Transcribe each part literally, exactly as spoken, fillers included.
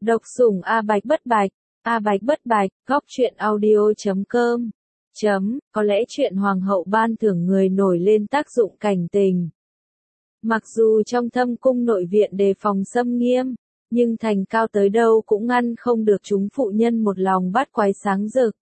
Độc sủng A Bạch Bất Bạch, A Bạch Bất Bạch, góc truyện audio chấm com. Chấm, có lẽ chuyện hoàng hậu ban thưởng người nổi lên tác dụng cảnh tình. Mặc dù trong thâm cung nội viện đề phòng xâm nghiêm, nhưng thành cao tới đâu cũng ngăn không được chúng phụ nhân một lòng bắt quái sáng rực.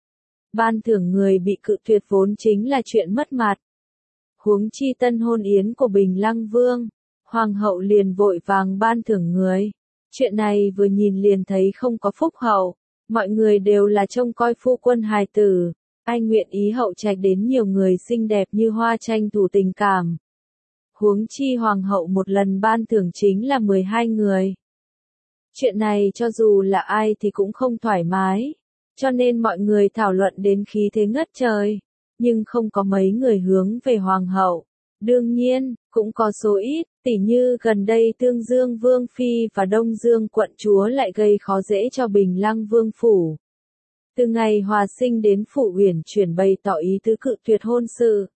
Ban thưởng người bị cự tuyệt vốn chính là chuyện mất mặt. Huống chi tân hôn yến của Bình Lăng Vương, hoàng hậu liền vội vàng ban thưởng người. Chuyện này vừa nhìn liền thấy không có phúc hậu, mọi người đều là trông coi phu quân hài tử, ai nguyện ý hậu trạch đến nhiều người xinh đẹp như hoa tranh thủ tình cảm. Huống chi hoàng hậu một lần ban thưởng chính là mười hai người. Chuyện này cho dù là ai thì cũng không thoải mái, cho nên mọi người thảo luận đến khí thế ngất trời, nhưng không có mấy người hướng về hoàng hậu. Đương nhiên, cũng có số ít, tỉ như gần đây Tương Dương Vương Phi và Đông Dương quận chúa lại gây khó dễ cho Bình Lăng Vương Phủ. Từ ngày Hòa Sinh đến Phủ Uyển chuyển bày tỏ ý tứ cự tuyệt hôn sự.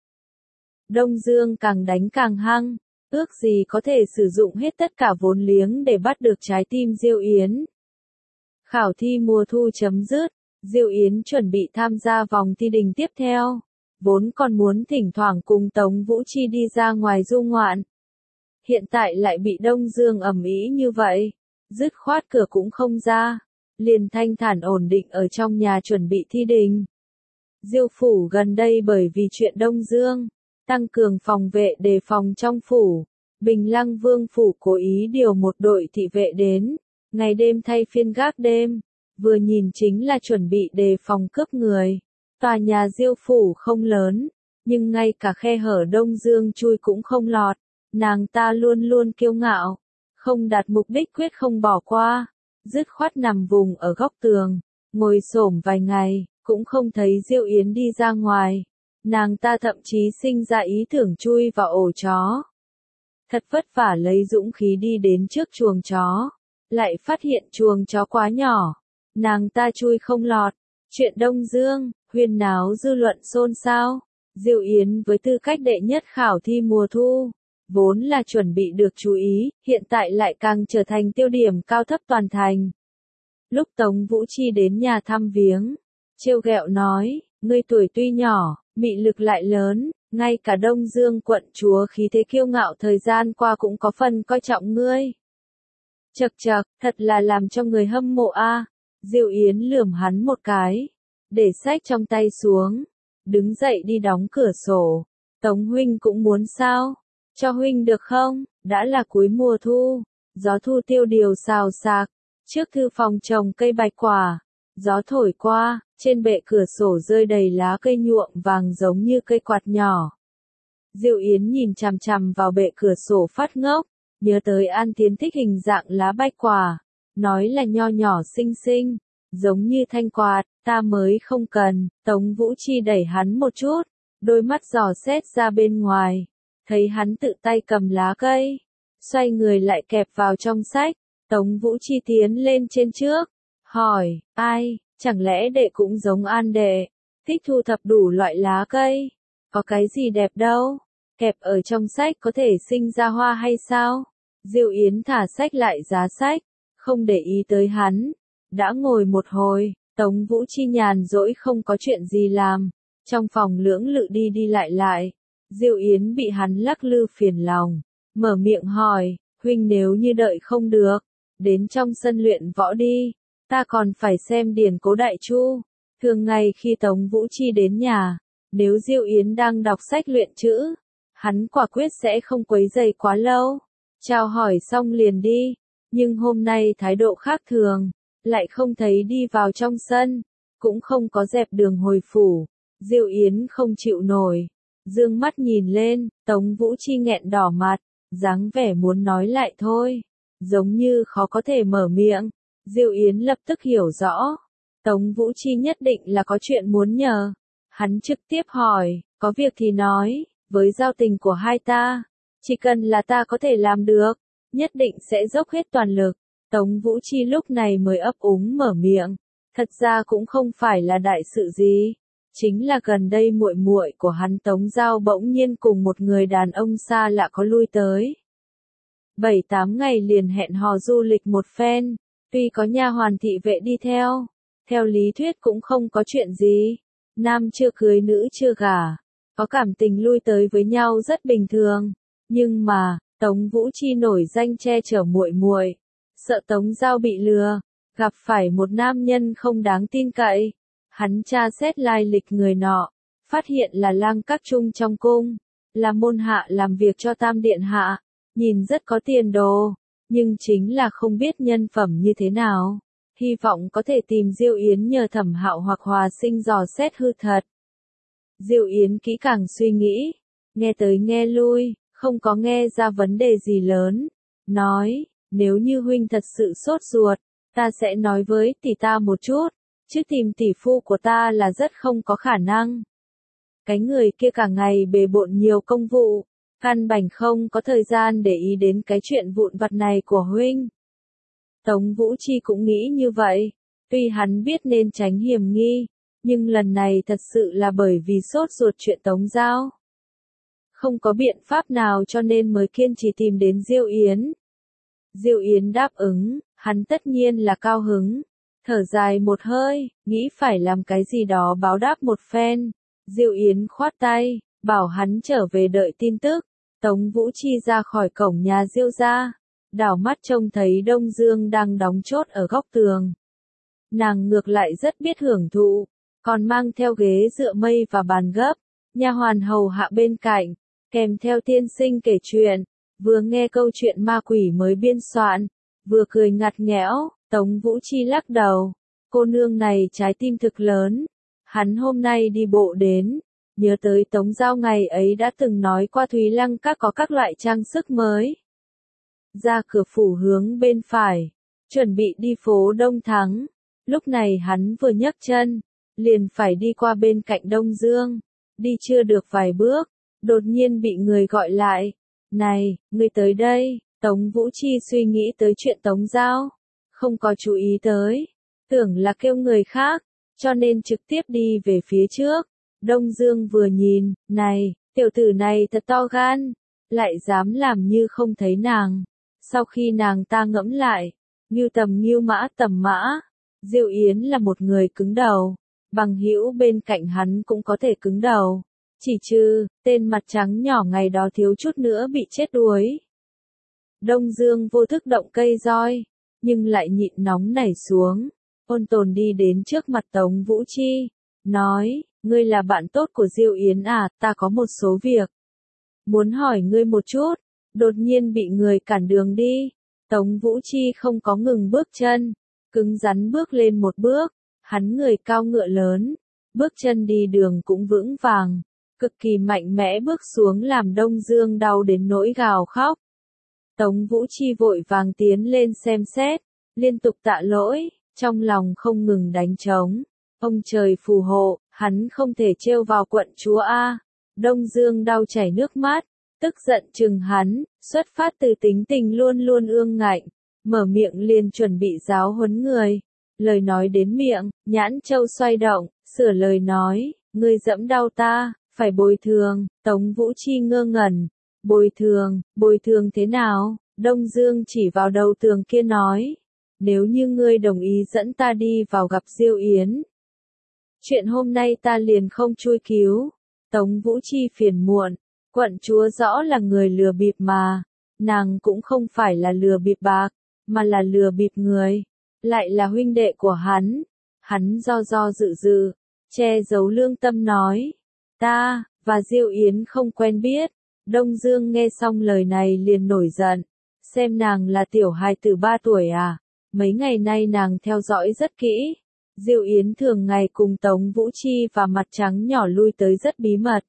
Đông Dương càng đánh càng hăng, ước gì có thể sử dụng hết tất cả vốn liếng để bắt được trái tim Diêu Yến. Khảo thi mùa thu chấm dứt, Diêu Yến chuẩn bị tham gia vòng thi đình tiếp theo. Vốn còn muốn thỉnh thoảng cùng Tống Vũ Chi đi ra ngoài du ngoạn. Hiện tại lại bị Đông Dương ầm ĩ như vậy, dứt khoát cửa cũng không ra, liền thanh thản ổn định ở trong nhà chuẩn bị thi đình. Diêu phủ gần đây bởi vì chuyện Đông Dương, tăng cường phòng vệ đề phòng trong phủ, Bình Lăng Vương phủ cố ý điều một đội thị vệ đến, ngày đêm thay phiên gác đêm, vừa nhìn chính là chuẩn bị đề phòng cướp người. Tòa nhà Diêu phủ không lớn, nhưng ngay cả khe hở Đông Dương chui cũng không lọt, nàng ta luôn luôn kiêu ngạo, không đạt mục đích quyết không bỏ qua, dứt khoát nằm vùng ở góc tường, ngồi xổm vài ngày, cũng không thấy Diêu Yến đi ra ngoài, nàng ta thậm chí sinh ra ý tưởng chui vào ổ chó. Thật vất vả lấy dũng khí đi đến trước chuồng chó, lại phát hiện chuồng chó quá nhỏ, nàng ta chui không lọt. Chuyện Đông Dương, huyên náo dư luận xôn xao. Diêu Yến với tư cách đệ nhất khảo thi mùa thu, vốn là chuẩn bị được chú ý, hiện tại lại càng trở thành tiêu điểm cao thấp toàn thành. Lúc Tống Vũ Chi đến nhà thăm viếng, trêu ghẹo nói, ngươi tuổi tuy nhỏ, mị lực lại lớn, ngay cả Đông Dương quận chúa khí thế kiêu ngạo thời gian qua cũng có phần coi trọng ngươi. Chậc chậc, thật là làm cho người hâm mộ a. À. Diêu Yến lườm hắn một cái, để sách trong tay xuống, đứng dậy đi đóng cửa sổ. Tống huynh cũng muốn sao? Cho huynh được không? Đã là cuối mùa thu, gió thu tiêu điều xào xạc, trước thư phòng trồng cây bạch quả, gió thổi qua, trên bệ cửa sổ rơi đầy lá cây nhuộm vàng giống như cây quạt nhỏ. Diêu Yến nhìn chằm chằm vào bệ cửa sổ phát ngốc, nhớ tới An Tiến thích hình dạng lá bạch quả. Nói là nho nhỏ xinh xinh, giống như thanh quạt, ta mới không cần. Tống Vũ Chi đẩy hắn một chút, đôi mắt dò xét ra bên ngoài, thấy hắn tự tay cầm lá cây, xoay người lại kẹp vào trong sách. Tống Vũ Chi tiến lên trên trước, hỏi, ai, chẳng lẽ đệ cũng giống An đệ, thích thu thập đủ loại lá cây, có cái gì đẹp đâu, kẹp ở trong sách có thể sinh ra hoa hay sao? Diêu Yến thả sách lại giá sách, không để ý tới hắn, đã ngồi một hồi, Tống Vũ Chi nhàn rỗi không có chuyện gì làm, trong phòng lưỡng lự đi đi lại lại, Diêu Yến bị hắn lắc lư phiền lòng, mở miệng hỏi, huynh nếu như đợi không được, đến trong sân luyện võ đi, ta còn phải xem điển cố đại chu. Thường ngày khi Tống Vũ Chi đến nhà, nếu Diêu Yến đang đọc sách luyện chữ, hắn quả quyết sẽ không quấy rầy quá lâu, chào hỏi xong liền đi. Nhưng hôm nay thái độ khác thường, lại không thấy đi vào trong sân, cũng không có dẹp đường hồi phủ. Diêu Yến không chịu nổi, dương mắt nhìn lên, Tống Vũ Chi nghẹn đỏ mặt, dáng vẻ muốn nói lại thôi, giống như khó có thể mở miệng. Diêu Yến lập tức hiểu rõ, Tống Vũ Chi nhất định là có chuyện muốn nhờ. Hắn trực tiếp hỏi, có việc thì nói, với giao tình của hai ta, chỉ cần là ta có thể làm được, nhất định sẽ dốc hết toàn lực. Tống Vũ Chi lúc này mới ấp úng mở miệng, thật ra cũng không phải là đại sự gì, chính là gần đây muội muội của hắn Tống Giao bỗng nhiên cùng một người đàn ông xa lạ có lui tới. Bảy tám ngày liền hẹn hò du lịch một phen, Tuy có nha hoàn thị vệ đi theo, theo lý thuyết cũng không có chuyện gì. Nam chưa cưới nữ chưa gả, có cảm tình lui tới với nhau rất bình thường. Nhưng mà, Tống Vũ Chi nổi danh che chở muội muội, sợ Tống Giao bị lừa, gặp phải một nam nhân không đáng tin cậy. Hắn tra xét lai lịch người nọ, phát hiện là lang các trung trong cung, là môn hạ làm việc cho Tam Điện Hạ, nhìn rất có tiền đồ, nhưng chính là không biết nhân phẩm như thế nào. Hy vọng có thể tìm Diêu Yến nhờ Thẩm Hạo hoặc Hòa Sinh dò xét hư thật. Diêu Yến kỹ càng suy nghĩ, nghe tới nghe lui, không có nghe ra vấn đề gì lớn. Nói, nếu như huynh thật sự sốt ruột, ta sẽ nói với tỷ ta một chút, chứ tìm tỷ phu của ta là rất không có khả năng. Cái người kia cả ngày bề bộn nhiều công vụ, căn bản không có thời gian để ý đến cái chuyện vụn vặt này của huynh. Tống Vũ Chi cũng nghĩ như vậy, tuy hắn biết nên tránh hiểm nghi, nhưng lần này thật sự là bởi vì sốt ruột chuyện Tống Giao. Không có biện pháp nào cho nên mới kiên trì tìm đến Diêu Yến. Diêu Yến đáp ứng, hắn tất nhiên là cao hứng, thở dài một hơi, nghĩ phải làm cái gì đó báo đáp một phen. Diêu Yến khoát tay, bảo hắn trở về đợi tin tức. Tống Vũ Chi ra khỏi cổng nhà Diêu gia, đảo mắt trông thấy Đông Dương đang đóng chốt ở góc tường. Nàng ngược lại rất biết hưởng thụ, còn mang theo ghế dựa mây và bàn gấp, nha hoàn hầu hạ bên cạnh, kèm theo tiên sinh kể chuyện, vừa nghe câu chuyện ma quỷ mới biên soạn, vừa cười ngặt nghẽo. Tống Vũ Chi lắc đầu, cô nương này trái tim thực lớn. Hắn hôm nay đi bộ đến, nhớ tới Tống Giao ngày ấy đã từng nói qua Thúy Lăng các có các loại trang sức mới. Ra cửa phủ hướng bên phải, chuẩn bị đi phố Đông Thắng. Lúc này hắn vừa nhấc chân, liền phải đi qua bên cạnh Đông Dương. Đi chưa được vài bước, đột nhiên bị người gọi lại. Này, ngươi tới đây. Tống Vũ Chi suy nghĩ tới chuyện Tống Giao, không có chú ý tới, tưởng là kêu người khác, cho nên trực tiếp đi về phía trước. Đông Dương vừa nhìn, này, tiểu tử này thật to gan, lại dám làm như không thấy nàng. Sau khi nàng ta ngẫm lại, ngưu tầm ngưu mã tầm mã, Diêu Yến là một người cứng đầu, bằng hữu bên cạnh hắn cũng có thể cứng đầu. Chỉ trừ, tên mặt trắng nhỏ ngày đó thiếu chút nữa bị chết đuối. Đông Dương vô thức động cây roi, nhưng lại nhịn nóng nảy xuống, ôn tồn đi đến trước mặt Tống Vũ Chi, nói, ngươi là bạn tốt của Diêu Yến à, ta có một số việc. Muốn hỏi ngươi một chút, đột nhiên bị người cản đường đi. Tống Vũ Chi không có ngừng bước chân, cứng rắn bước lên một bước, hắn người cao ngựa lớn, bước chân đi đường cũng vững vàng, cực kỳ mạnh mẽ bước xuống làm Đông Dương đau đến nỗi gào khóc. Tống Vũ Chi vội vàng tiến lên xem xét, liên tục tạ lỗi, trong lòng không ngừng đánh trống. Ông trời phù hộ, hắn không thể trêu vào quận chúa A. Đông Dương đau chảy nước mắt, tức giận chừng hắn, xuất phát từ tính tình luôn luôn ương ngạnh, mở miệng liền chuẩn bị giáo huấn người. Lời nói đến miệng, nhãn châu xoay động, sửa lời nói, ngươi dẫm đau ta, phải bồi thường. Tống Vũ Chi ngơ ngẩn, bồi thường, bồi thường thế nào? Đông Dương chỉ vào đầu tường kia nói, nếu như ngươi đồng ý dẫn ta đi vào gặp Diêu Yến, chuyện hôm nay ta liền không chui cứu. Tống Vũ Chi phiền muộn, quận chúa rõ là người lừa bịp mà, nàng cũng không phải là lừa bịp bạc, mà là lừa bịp người, lại là huynh đệ của hắn. Hắn do do dự dự, che giấu lương tâm nói, ta và Diêu Yến không quen biết. Đông Dương nghe xong lời này liền nổi giận, xem nàng là tiểu hài tử ba tuổi à, mấy ngày nay nàng theo dõi rất kỹ. Diêu Yến thường ngày cùng Tống Vũ Chi và mặt trắng nhỏ lui tới rất bí mật.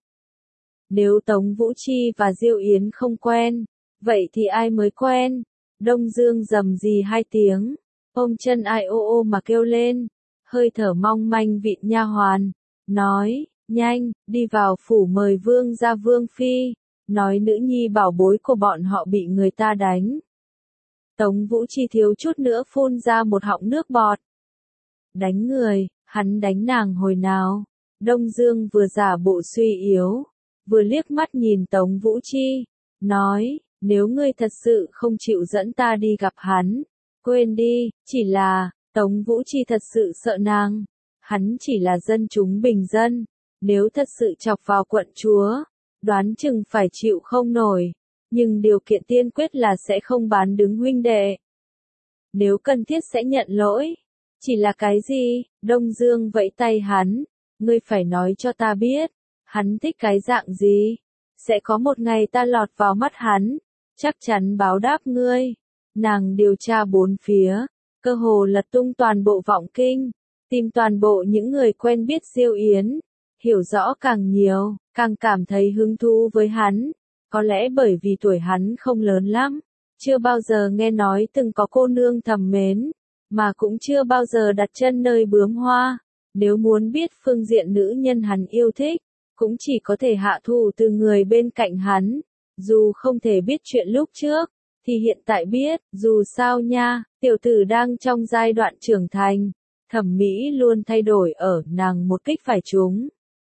Nếu Tống Vũ Chi và Diêu Yến không quen, vậy thì ai mới quen? Đông Dương rầm rì hai tiếng, ôm chân ai ô ô mà kêu lên, hơi thở mong manh vịn nha hoàn, nói, nhanh, đi vào phủ mời vương gia vương phi, nói nữ nhi bảo bối của bọn họ bị người ta đánh. Tống Vũ Chi thiếu chút nữa phun ra một họng nước bọt. Đánh người, hắn đánh nàng hồi nào? Đông Dương vừa giả bộ suy yếu, vừa liếc mắt nhìn Tống Vũ Chi, nói, nếu ngươi thật sự không chịu dẫn ta đi gặp hắn, quên đi, chỉ là, Tống Vũ Chi thật sự sợ nàng. Hắn chỉ là dân chúng bình dân, nếu thật sự chọc vào quận chúa, đoán chừng phải chịu không nổi, nhưng điều kiện tiên quyết là sẽ không bán đứng huynh đệ. Nếu cần thiết sẽ nhận lỗi. Chỉ là cái gì? Đông Dương vẫy tay hắn, ngươi phải nói cho ta biết, hắn thích cái dạng gì? Sẽ có một ngày ta lọt vào mắt hắn, chắc chắn báo đáp ngươi. Nàng điều tra bốn phía, cơ hồ lật tung toàn bộ vọng kinh, tìm toàn bộ những người quen biết Diêu Yến, hiểu rõ càng nhiều, càng cảm thấy hứng thú với hắn, có lẽ bởi vì tuổi hắn không lớn lắm, chưa bao giờ nghe nói từng có cô nương thầm mến, mà cũng chưa bao giờ đặt chân nơi bướm hoa, nếu muốn biết phương diện nữ nhân hắn yêu thích, cũng chỉ có thể hạ thủ từ người bên cạnh hắn, dù không thể biết chuyện lúc trước, thì hiện tại biết, dù sao nha, tiểu tử đang trong giai đoạn trưởng thành, thẩm mỹ luôn thay đổi ở nàng một kích phải trúng.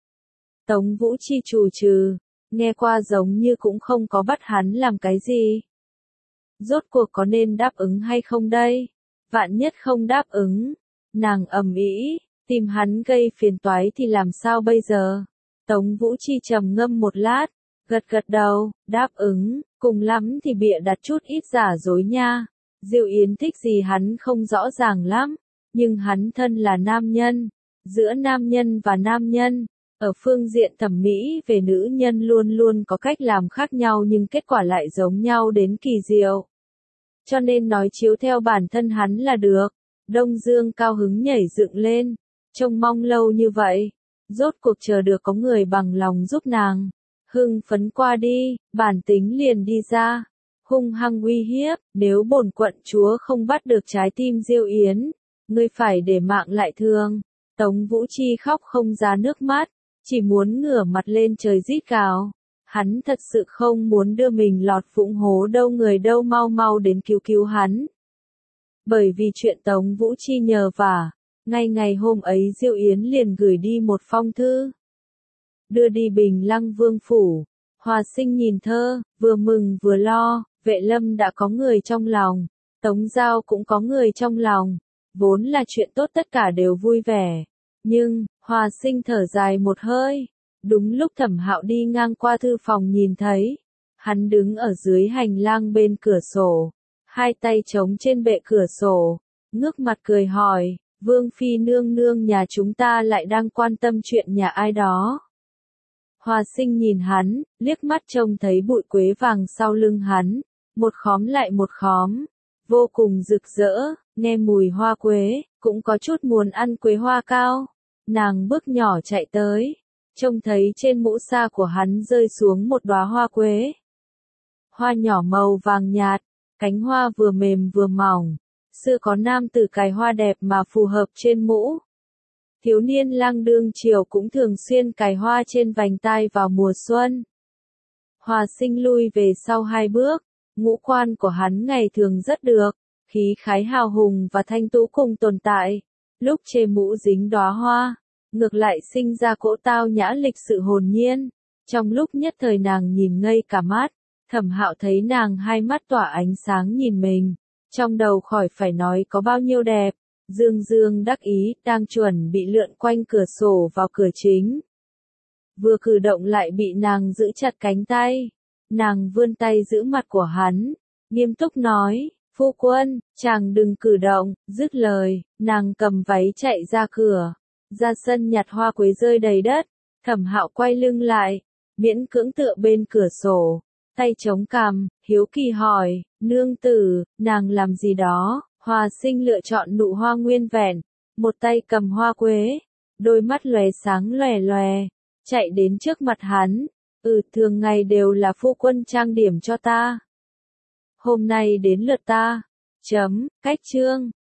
Tống Vũ Chi trù trừ, nghe qua giống như cũng không có bắt hắn làm cái gì. Rốt cuộc có nên đáp ứng hay không đây? Vạn nhất không đáp ứng, nàng ầm ĩ, tìm hắn gây phiền toái thì làm sao bây giờ? Tống Vũ Chi trầm ngâm một lát, gật gật đầu, đáp ứng, cùng lắm thì bịa đặt chút ít giả dối nha. Diêu Yến thích gì hắn không rõ ràng lắm, nhưng hắn thân là nam nhân, giữa nam nhân và nam nhân, ở phương diện thẩm mỹ về nữ nhân luôn luôn có cách làm khác nhau nhưng kết quả lại giống nhau đến kỳ diệu. Cho nên nói chiếu theo bản thân hắn là được. Đông Dương cao hứng nhảy dựng lên, trông mong lâu như vậy, rốt cuộc chờ được có người bằng lòng giúp nàng. Hưng phấn qua đi, bản tính liền đi ra, hung hăng uy hiếp, nếu bổn quận chúa không bắt được trái tim Diêu Yến, ngươi phải để mạng lại thương. Tống Vũ Chi khóc không ra nước mắt, chỉ muốn ngửa mặt lên trời rít gào. Hắn thật sự không muốn đưa mình lọt vũng hố đâu, người đâu mau mau đến cứu cứu hắn. Bởi vì chuyện Tống Vũ Chi nhờ vả, ngay ngày hôm ấy Diêu Yến liền gửi đi một phong thư. Đưa đi Bình Lăng Vương phủ. Hòa Sinh nhìn thơ, vừa mừng vừa lo, Vệ Lâm đã có người trong lòng, Tống Giao cũng có người trong lòng, vốn là chuyện tốt tất cả đều vui vẻ. Nhưng, Hòa Sinh thở dài một hơi. Đúng lúc Thẩm Hạo đi ngang qua thư phòng nhìn thấy, hắn đứng ở dưới hành lang bên cửa sổ, hai tay chống trên bệ cửa sổ, ngước mặt cười hỏi, Vương Phi nương nương nhà chúng ta lại đang quan tâm chuyện nhà ai đó. Hòa Sinh nhìn hắn, liếc mắt trông thấy bụi quế vàng sau lưng hắn, một khóm lại một khóm, vô cùng rực rỡ, nghe mùi hoa quế, cũng có chút muốn ăn quế hoa cao. Nàng bước nhỏ chạy tới, trông thấy trên mũ sa của hắn rơi xuống một đóa hoa quế. Hoa nhỏ màu vàng nhạt, cánh hoa vừa mềm vừa mỏng, xưa có nam tử cài hoa đẹp mà phù hợp trên mũ. Thiếu niên lang đương triều cũng thường xuyên cài hoa trên vành tai vào mùa xuân. Hòa Sinh lui về sau hai bước, ngũ quan của hắn ngày thường rất được, khí khái hào hùng và thanh tú cùng tồn tại. Lúc chê mũ dính đóa hoa, ngược lại sinh ra cỗ tao nhã lịch sự hồn nhiên. Trong lúc nhất thời nàng nhìn ngây cả mắt, Thẩm Hạo thấy nàng hai mắt tỏa ánh sáng nhìn mình, trong đầu khỏi phải nói có bao nhiêu đẹp. Dương Dương đắc ý, đang chuẩn bị lượn quanh cửa sổ vào cửa chính. Vừa cử động lại bị nàng giữ chặt cánh tay. Nàng vươn tay giữ mặt của hắn, nghiêm túc nói, phu quân, chàng đừng cử động. Dứt lời, nàng cầm váy chạy ra cửa, ra sân nhặt hoa quế rơi đầy đất. Thẩm Hạo quay lưng lại, miễn cưỡng tựa bên cửa sổ, tay chống cằm, hiếu kỳ hỏi, nương tử, nàng làm gì đó? Hòa Sinh lựa chọn nụ hoa nguyên vẹn, một tay cầm hoa quế, đôi mắt lóe sáng lòe lòe, chạy đến trước mặt hắn, ừ thường ngày đều là phu quân trang điểm cho ta. Hôm nay đến lượt ta. Chấm, cách chương.